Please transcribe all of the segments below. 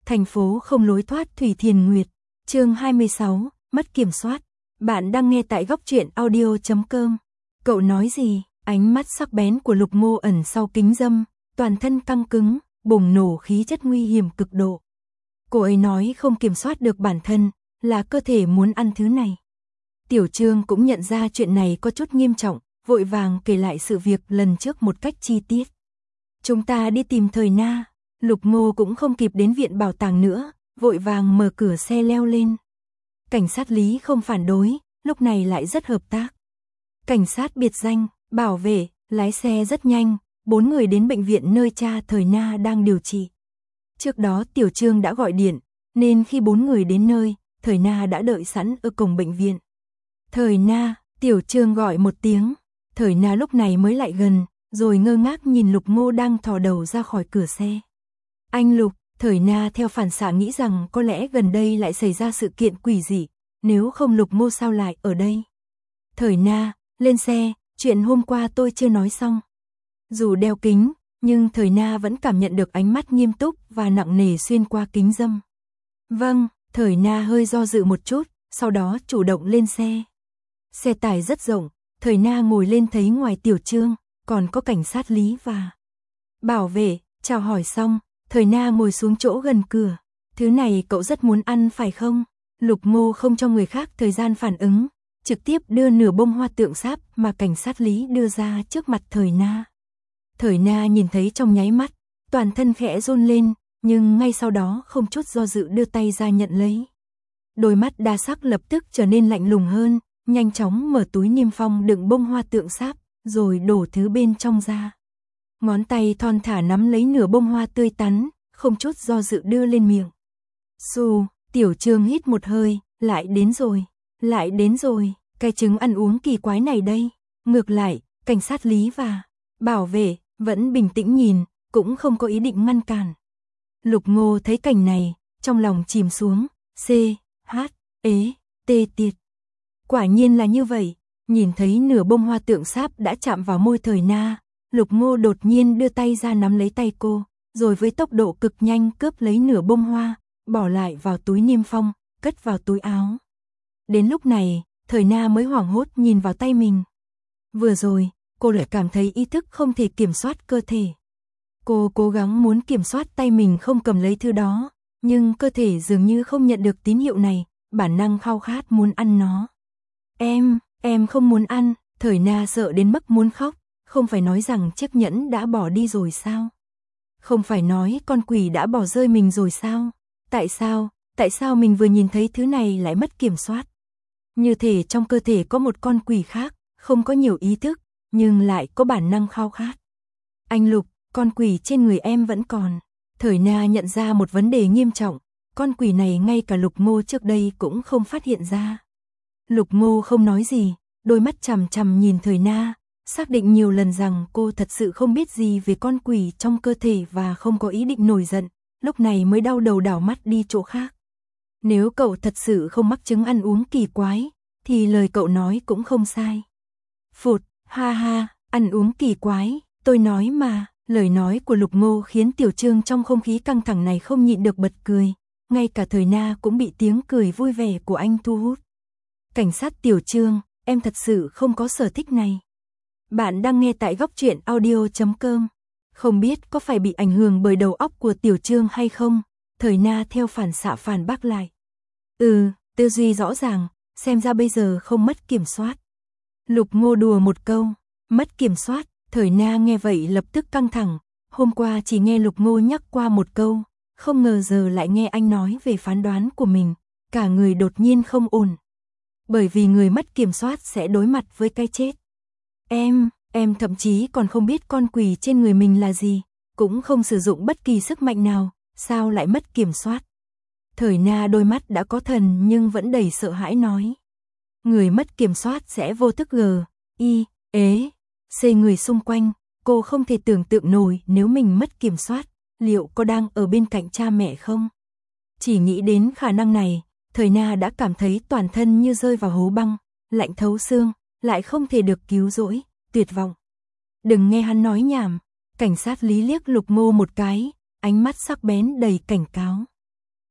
Thành phố không lối thoát Thủy Thiền Nguyệt. Chương 26, mất kiểm soát. Bạn đang nghe tại góc truyện audio.com. Cậu nói gì? Ánh mắt sắc bén của Lục Ngô ẩn sau kính dâm, toàn thân căng cứng, bùng nổ khí chất nguy hiểm cực độ. Cô ấy nói không kiểm soát được bản thân, là cơ thể muốn ăn thứ này. Tiểu Trương cũng nhận ra chuyện này có chút nghiêm trọng, vội vàng kể lại sự việc lần trước một cách chi tiết. Chúng ta đi tìm Thời Na. Lục Ngô cũng không kịp đến viện bảo tàng nữa, vội vàng mở cửa xe leo lên. Cảnh sát Lý không phản đối, lúc này lại rất hợp tác. Cảnh sát biệt danh, bảo vệ, lái xe rất nhanh, 4 người đến bệnh viện nơi cha Thời Na đang điều trị. Trước đó Tiểu Trương đã gọi điện, nên khi 4 người đến nơi, Thời Na đã đợi sẵn ở cổng bệnh viện. Thời Na, Tiểu Trương gọi một tiếng, Thời Na lúc này mới lại gần, rồi ngơ ngác nhìn Lục Ngô đang thò đầu ra khỏi cửa xe. Anh Lục, Thời Na theo phản xạ nghĩ rằng có lẽ gần đây lại xảy ra sự kiện quỷ dị, nếu không Lục Ngô sao lại ở đây. Thời Na, lên xe, chuyện hôm qua tôi chưa nói xong. Dù đeo kính, nhưng Thời Na vẫn cảm nhận được ánh mắt nghiêm túc và nặng nề xuyên qua kính dâm. Vâng, Thời Na hơi do dự một chút, sau đó chủ động lên xe. Xe tải rất rộng, Thời Na ngồi lên thấy ngoài Tiểu Trương, còn có cảnh sát Lý và bảo vệ, chào hỏi xong, Thời Na ngồi xuống chỗ gần cửa. Thứ này cậu rất muốn ăn phải không? Lục Ngô không cho người khác thời gian phản ứng, trực tiếp đưa nửa bông hoa tượng sáp mà cảnh sát Lý đưa ra trước mặt Thời Na. Thời Na nhìn thấy trong nháy mắt, toàn thân khẽ run lên, nhưng ngay sau đó không chút do dự đưa tay ra nhận lấy. Đôi mắt đa sắc lập tức trở nên lạnh lùng hơn, nhanh chóng mở túi niêm phong đựng bông hoa tượng sáp, rồi đổ thứ bên trong ra. Ngón tay thon thả nắm lấy nửa bông hoa tươi tắn, không chút do dự đưa lên miệng. Xù, Tiểu Trương hít một hơi, lại đến rồi, cái trứng ăn uống kỳ quái này đây. Ngược lại, cảnh sát Lý và bảo vệ vẫn bình tĩnh nhìn, cũng không có ý định ngăn cản. Lục Ngô thấy cảnh này, trong lòng chìm xuống, tê tiệt. Quả nhiên là như vậy, nhìn thấy nửa bông hoa tượng sáp đã chạm vào môi Thời Na, Lục Ngô đột nhiên đưa tay ra nắm lấy tay cô, rồi với tốc độ cực nhanh cướp lấy nửa bông hoa, bỏ lại vào túi niêm phong, cất vào túi áo. Đến lúc này, Thời Na mới hoảng hốt nhìn vào tay mình. Vừa rồi, cô lại cảm thấy ý thức không thể kiểm soát cơ thể. Cô cố gắng muốn kiểm soát tay mình không cầm lấy thứ đó, nhưng cơ thể dường như không nhận được tín hiệu này, bản năng khao khát muốn ăn nó. Em không muốn ăn, Thời Na sợ đến mức muốn khóc, không phải nói rằng chiếc nhẫn đã bỏ đi rồi sao? Không phải nói con quỷ đã bỏ rơi mình rồi sao? Tại sao mình vừa nhìn thấy thứ này lại mất kiểm soát? Như thể trong cơ thể có một con quỷ khác, không có nhiều ý thức, nhưng lại có bản năng khao khát. Anh Lục, con quỷ trên người em vẫn còn. Thời Na nhận ra một vấn đề nghiêm trọng, con quỷ này ngay cả Lục Ngô trước đây cũng không phát hiện ra. Lục Ngô không nói gì, đôi mắt chằm chằm nhìn Thời Na, xác định nhiều lần rằng cô thật sự không biết gì về con quỷ trong cơ thể và không có ý định nổi giận, lúc này mới đau đầu đảo mắt đi chỗ khác. Nếu cậu thật sự không mắc chứng ăn uống kỳ quái, thì lời cậu nói cũng không sai. Phụt, ha ha, ăn uống kỳ quái, tôi nói mà. Lời nói của Lục Ngô khiến Tiểu Trương trong không khí căng thẳng này không nhịn được bật cười, ngay cả Thời Na cũng bị tiếng cười vui vẻ của anh thu hút. Cảnh sát Tiểu Trương, em thật sự không có sở thích này. Bạn đang nghe tại góc truyện audio.com. Không biết có phải bị ảnh hưởng bởi đầu óc của Tiểu Trương hay không? Thời Na theo phản xạ phản bác lại. Tư duy rõ ràng, xem ra bây giờ không mất kiểm soát. Lục Ngô đùa một câu, mất kiểm soát. Thời Na nghe vậy lập tức căng thẳng, hôm qua chỉ nghe Lục Ngô nhắc qua một câu, không ngờ giờ lại nghe anh nói về phán đoán của mình, cả người đột nhiên không ổn. Bởi vì người mất kiểm soát sẽ đối mặt với cái chết. Em thậm chí còn không biết con quỷ trên người mình là gì, cũng không sử dụng bất kỳ sức mạnh nào, sao lại mất kiểm soát. Thời Na đôi mắt đã có thần nhưng vẫn đầy sợ hãi nói. Người mất kiểm soát sẽ vô thức người xung quanh, cô không thể tưởng tượng nổi nếu mình mất kiểm soát, liệu có đang ở bên cạnh cha mẹ không? Chỉ nghĩ đến khả năng này, Thời Na đã cảm thấy toàn thân như rơi vào hố băng, lạnh thấu xương, lại không thể được cứu rỗi, tuyệt vọng. Đừng nghe hắn nói nhảm, cảnh sát Lý liếc Lục Ngô một cái, ánh mắt sắc bén đầy cảnh cáo.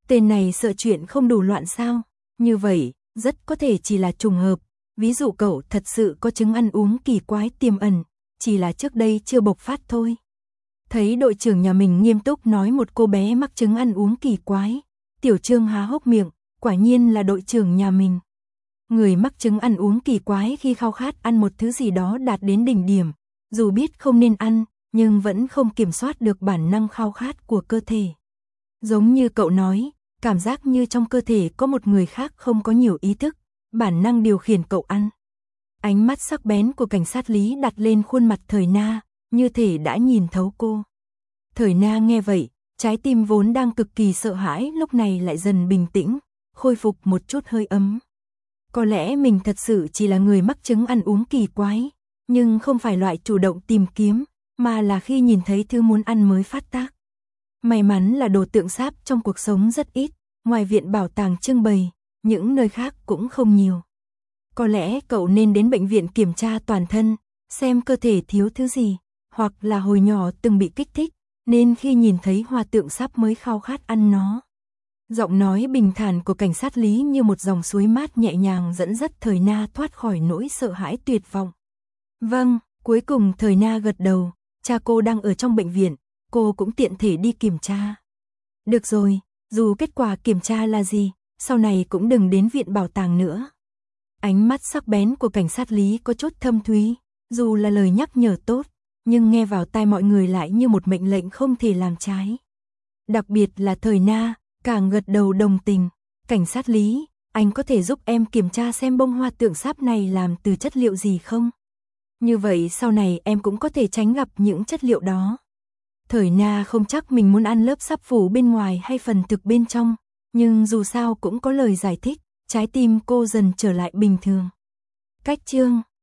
Tên này sợ chuyện không đủ loạn sao? Như vậy, rất có thể chỉ là trùng hợp. Ví dụ cậu thật sự có chứng ăn uống kỳ quái tiềm ẩn, chỉ là trước đây chưa bộc phát thôi. Thấy đội trưởng nhà mình nghiêm túc nói một cô bé mắc chứng ăn uống kỳ quái, Tiểu Trương há hốc miệng, quả nhiên là đội trưởng nhà mình. Người mắc chứng ăn uống kỳ quái khi khao khát ăn một thứ gì đó đạt đến đỉnh điểm, dù biết không nên ăn, nhưng vẫn không kiểm soát được bản năng khao khát của cơ thể. Giống như cậu nói, cảm giác như trong cơ thể có một người khác không có nhiều ý thức, bản năng điều khiển cậu ăn. Ánh mắt sắc bén của cảnh sát Lý đặt lên khuôn mặt Thời Na, như thể đã nhìn thấu cô. Thời Na nghe vậy, trái tim vốn đang cực kỳ sợ hãi lúc này lại dần bình tĩnh, khôi phục một chút hơi ấm. Có lẽ mình thật sự chỉ là người mắc chứng ăn uống kỳ quái, nhưng không phải loại chủ động tìm kiếm, mà là khi nhìn thấy thứ muốn ăn mới phát tác. May mắn là đồ tượng sáp trong cuộc sống rất ít, ngoài viện bảo tàng trưng bày, những nơi khác cũng không nhiều. Có lẽ cậu nên đến bệnh viện kiểm tra toàn thân, xem cơ thể thiếu thứ gì, hoặc là hồi nhỏ từng bị kích thích, nên khi nhìn thấy hoa tượng sáp mới khao khát ăn nó. Giọng nói bình thản của cảnh sát Lý như một dòng suối mát nhẹ nhàng dẫn dắt Thời Na thoát khỏi nỗi sợ hãi tuyệt vọng. Vâng, cuối cùng Thời Na gật đầu, cha cô đang ở trong bệnh viện, cô cũng tiện thể đi kiểm tra. Được rồi, dù kết quả kiểm tra là gì, sau này cũng đừng đến viện bảo tàng nữa. Ánh mắt sắc bén của cảnh sát Lý có chút thâm thúy, dù là lời nhắc nhở tốt, nhưng nghe vào tai mọi người lại như một mệnh lệnh không thể làm trái. Đặc biệt là Thời Na, càng gật đầu đồng tình. Cảnh sát Lý, anh có thể giúp em kiểm tra xem bông hoa tượng sáp này làm từ chất liệu gì không? Như vậy sau này em cũng có thể tránh gặp những chất liệu đó. Thời Na không chắc mình muốn ăn lớp sáp phủ bên ngoài hay phần thực bên trong, nhưng dù sao cũng có lời giải thích, trái tim cô dần trở lại bình thường. Cách chương